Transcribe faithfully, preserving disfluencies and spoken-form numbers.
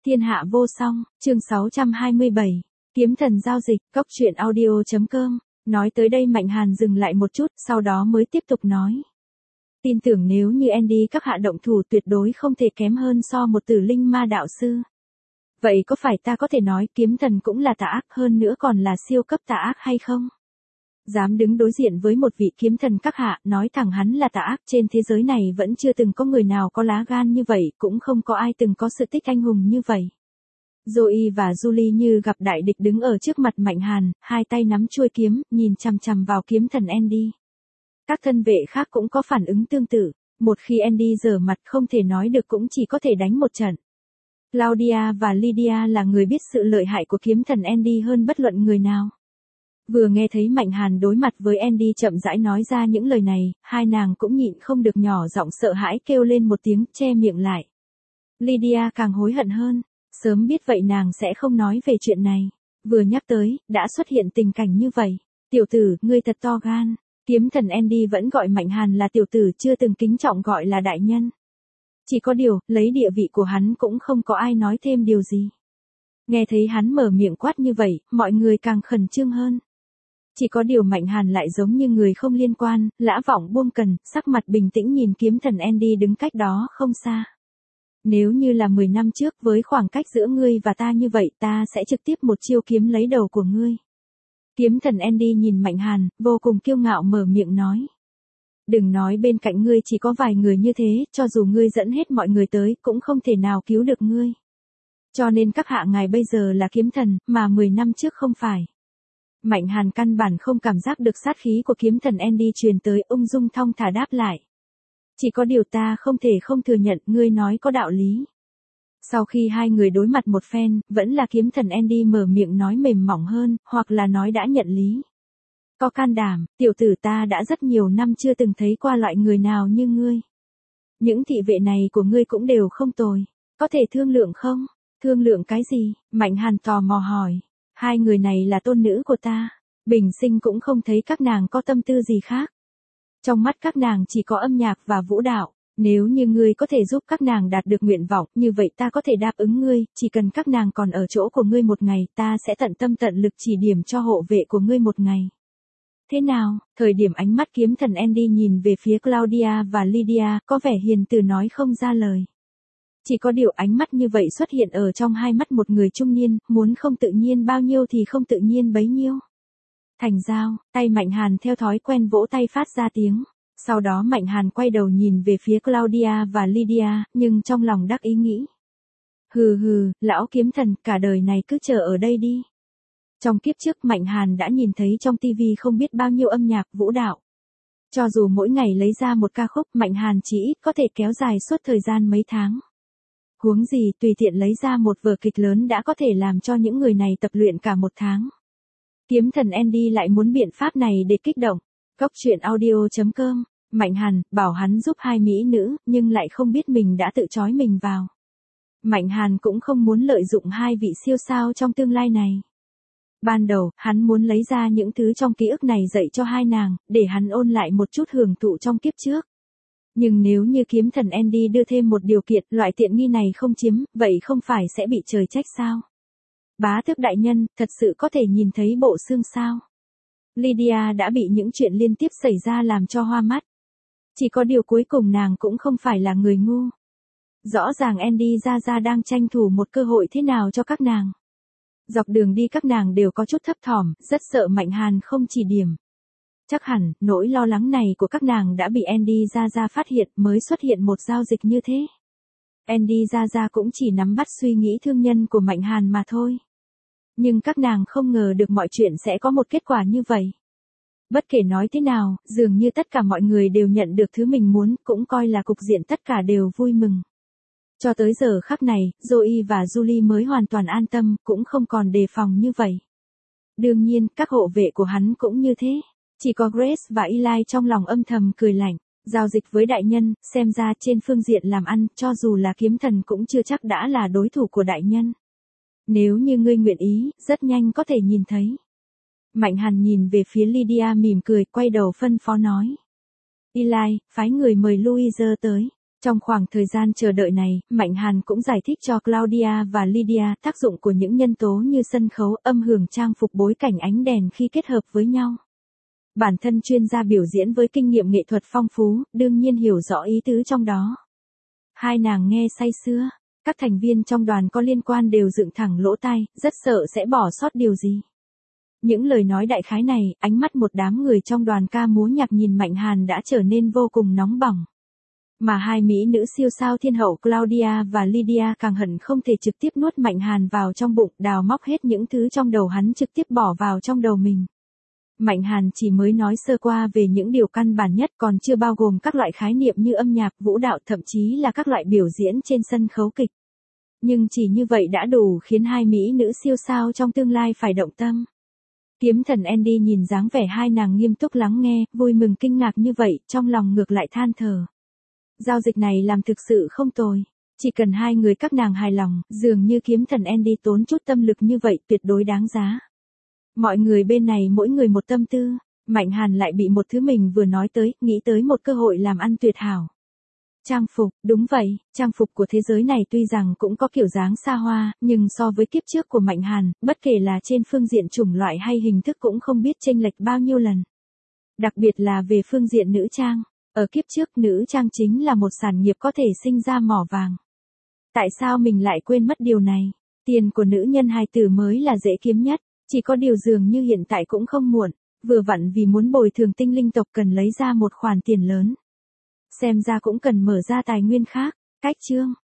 Thiên hạ vô song, chương sáu trăm hai mươi bảy, kiếm thần giao dịch, cốc truyện audio chấm com. Nói tới đây Mạnh Hàn dừng lại một chút, sau đó mới tiếp tục nói. Tin tưởng nếu như Andy các hạ động thủ tuyệt đối không thể kém hơn so một tử linh ma đạo sư. Vậy có phải ta có thể nói kiếm thần cũng là tà ác hơn nữa còn là siêu cấp tà ác hay không? Dám đứng đối diện với một vị kiếm thần các hạ, nói thẳng hắn là tà ác, trên thế giới này vẫn chưa từng có người nào có lá gan như vậy, cũng không có ai từng có sự tích anh hùng như vậy. Zoe và Julie như gặp đại địch đứng ở trước mặt Mạnh Hàn, hai tay nắm chuôi kiếm, nhìn chằm chằm vào kiếm thần Andy. Các thân vệ khác cũng có phản ứng tương tự, một khi Andy giở mặt không thể nói được cũng chỉ có thể đánh một trận. Claudia và Lydia là người biết sự lợi hại của kiếm thần Andy hơn bất luận người nào. Vừa nghe thấy Mạnh Hàn đối mặt với Andy chậm rãi nói ra những lời này, hai nàng cũng nhịn không được nhỏ giọng sợ hãi kêu lên một tiếng, che miệng lại. Lydia càng hối hận hơn, sớm biết vậy nàng sẽ không nói về chuyện này. Vừa nhắc tới, đã xuất hiện tình cảnh như vậy. Tiểu tử, ngươi thật to gan. Kiếm thần Andy vẫn gọi Mạnh Hàn là tiểu tử, chưa từng kính trọng gọi là đại nhân. Chỉ có điều, lấy địa vị của hắn cũng không có ai nói thêm điều gì. Nghe thấy hắn mở miệng quát như vậy, mọi người càng khẩn trương hơn. Chỉ có điều Mạnh Hàn lại giống như người không liên quan, lã vọng buông cần, sắc mặt bình tĩnh nhìn kiếm thần Andy đứng cách đó không xa. Nếu như là mười năm trước với khoảng cách giữa ngươi và ta như vậy, ta sẽ trực tiếp một chiêu kiếm lấy đầu của ngươi. Kiếm thần Andy nhìn Mạnh Hàn, vô cùng kiêu ngạo mở miệng nói. Đừng nói bên cạnh ngươi chỉ có vài người như thế, cho dù ngươi dẫn hết mọi người tới, cũng không thể nào cứu được ngươi. Cho nên các hạ ngài bây giờ là kiếm thần, mà mười năm trước không phải. Mạnh Hàn căn bản không cảm giác được sát khí của kiếm thần Andy truyền tới, ung dung thong thả đáp lại. Chỉ có điều ta không thể không thừa nhận, ngươi nói có đạo lý. Sau khi hai người đối mặt một phen, vẫn là kiếm thần Andy mở miệng nói mềm mỏng hơn, hoặc là nói đã nhận lý. Có can đảm, tiểu tử, ta đã rất nhiều năm chưa từng thấy qua loại người nào như ngươi. Những thị vệ này của ngươi cũng đều không tồi. Có thể thương lượng không? Thương lượng cái gì? Mạnh Hàn tò mò hỏi. Hai người này là tôn nữ của ta. Bình sinh cũng không thấy các nàng có tâm tư gì khác. Trong mắt các nàng chỉ có âm nhạc và vũ đạo. Nếu như ngươi có thể giúp các nàng đạt được nguyện vọng, như vậy ta có thể đáp ứng ngươi, chỉ cần các nàng còn ở chỗ của ngươi một ngày, ta sẽ tận tâm tận lực chỉ điểm cho hộ vệ của ngươi một ngày. Thế nào? Thời điểm ánh mắt kiếm thần Andy nhìn về phía Claudia và Lydia, có vẻ hiền từ nói không ra lời. Chỉ có điều ánh mắt như vậy xuất hiện ở trong hai mắt một người trung niên, muốn không tự nhiên bao nhiêu thì không tự nhiên bấy nhiêu. Thành giao, tay Mạnh Hàn theo thói quen vỗ tay phát ra tiếng. Sau đó Mạnh Hàn quay đầu nhìn về phía Claudia và Lydia, nhưng trong lòng đắc ý nghĩ. Hừ hừ, lão kiếm thần, cả đời này cứ chờ ở đây đi. Trong kiếp trước Mạnh Hàn đã nhìn thấy trong tivi không biết bao nhiêu âm nhạc, vũ đạo. Cho dù mỗi ngày lấy ra một ca khúc, Mạnh Hàn chỉ ít có thể kéo dài suốt thời gian mấy tháng. Huống gì tùy tiện lấy ra một vở kịch lớn đã có thể làm cho những người này tập luyện cả một tháng. Kiếm thần Andy lại muốn biện pháp này để kích động. Cốc truyện audio chấm com. Mạnh Hàn bảo hắn giúp hai mỹ nữ, nhưng lại không biết mình đã tự trói mình vào. Mạnh Hàn cũng không muốn lợi dụng hai vị siêu sao trong tương lai này. Ban đầu, hắn muốn lấy ra những thứ trong ký ức này dạy cho hai nàng, để hắn ôn lại một chút hưởng thụ trong kiếp trước. Nhưng nếu như kiếm thần Andy đưa thêm một điều kiện, loại tiện nghi này không chiếm, vậy không phải sẽ bị trời trách sao? Bá tước đại nhân, thật sự có thể nhìn thấy bộ xương sao? Lydia đã bị những chuyện liên tiếp xảy ra làm cho hoa mắt. Chỉ có điều cuối cùng nàng cũng không phải là người ngu. Rõ ràng Andy ra ra đang tranh thủ một cơ hội thế nào cho các nàng. Dọc đường đi các nàng đều có chút thấp thỏm, rất sợ Mạnh Hàn không chỉ điểm. Chắc hẳn, nỗi lo lắng này của các nàng đã bị Andy ra ra phát hiện mới xuất hiện một giao dịch như thế. Andy ra ra cũng chỉ nắm bắt suy nghĩ thương nhân của Mạnh Hàn mà thôi. Nhưng các nàng không ngờ được mọi chuyện sẽ có một kết quả như vậy. Bất kể nói thế nào, dường như tất cả mọi người đều nhận được thứ mình muốn, cũng coi là cục diện tất cả đều vui mừng. Cho tới giờ khắc này, Zoe và Julie mới hoàn toàn an tâm, cũng không còn đề phòng như vậy. Đương nhiên, các hộ vệ của hắn cũng như thế. Chỉ có Grace và Eli trong lòng âm thầm cười lạnh. Giao dịch với đại nhân, xem ra trên phương diện làm ăn, cho dù là kiếm thần cũng chưa chắc đã là đối thủ của đại nhân. Nếu như ngươi nguyện ý, rất nhanh có thể nhìn thấy. Mạnh Hàn nhìn về phía Lydia mỉm cười, quay đầu phân phó nói. Eli, phái người mời Louise tới. Trong khoảng thời gian chờ đợi này, Mạnh Hàn cũng giải thích cho Claudia và Lydia tác dụng của những nhân tố như sân khấu, âm hưởng, trang phục, bối cảnh, ánh đèn khi kết hợp với nhau. Bản thân chuyên gia biểu diễn với kinh nghiệm nghệ thuật phong phú, đương nhiên hiểu rõ ý tứ trong đó. Hai nàng nghe say sưa, các thành viên trong đoàn có liên quan đều dựng thẳng lỗ tai, rất sợ sẽ bỏ sót điều gì. Những lời nói đại khái này, ánh mắt một đám người trong đoàn ca múa nhạc nhìn Mạnh Hàn đã trở nên vô cùng nóng bỏng. Mà hai mỹ nữ siêu sao thiên hậu Claudia và Lydia càng hận không thể trực tiếp nuốt Mạnh Hàn vào trong bụng, đào móc hết những thứ trong đầu hắn trực tiếp bỏ vào trong đầu mình. Mạnh Hàn chỉ mới nói sơ qua về những điều căn bản nhất, còn chưa bao gồm các loại khái niệm như âm nhạc, vũ đạo, thậm chí là các loại biểu diễn trên sân khấu kịch. Nhưng chỉ như vậy đã đủ khiến hai mỹ nữ siêu sao trong tương lai phải động tâm. Kiếm thần Andy nhìn dáng vẻ hai nàng nghiêm túc lắng nghe, vui mừng kinh ngạc như vậy, trong lòng ngược lại than thở. Giao dịch này làm thực sự không tồi. Chỉ cần hai người các nàng hài lòng, dường như kiếm thần Andy tốn chút tâm lực như vậy tuyệt đối đáng giá. Mọi người bên này mỗi người một tâm tư, Mạnh Hàn lại bị một thứ mình vừa nói tới, nghĩ tới một cơ hội làm ăn tuyệt hảo. Trang phục, đúng vậy, trang phục của thế giới này tuy rằng cũng có kiểu dáng xa hoa, nhưng so với kiếp trước của Mạnh Hàn, bất kể là trên phương diện chủng loại hay hình thức cũng không biết chênh lệch bao nhiêu lần. Đặc biệt là về phương diện nữ trang, ở kiếp trước nữ trang chính là một sản nghiệp có thể sinh ra mỏ vàng. Tại sao mình lại quên mất điều này? Tiền của nữ nhân hài tử mới là dễ kiếm nhất, chỉ có điều dường như hiện tại cũng không muộn, vừa vặn vì muốn bồi thường tinh linh tộc cần lấy ra một khoản tiền lớn. Xem ra cũng cần mở ra tài nguyên khác. Cách chương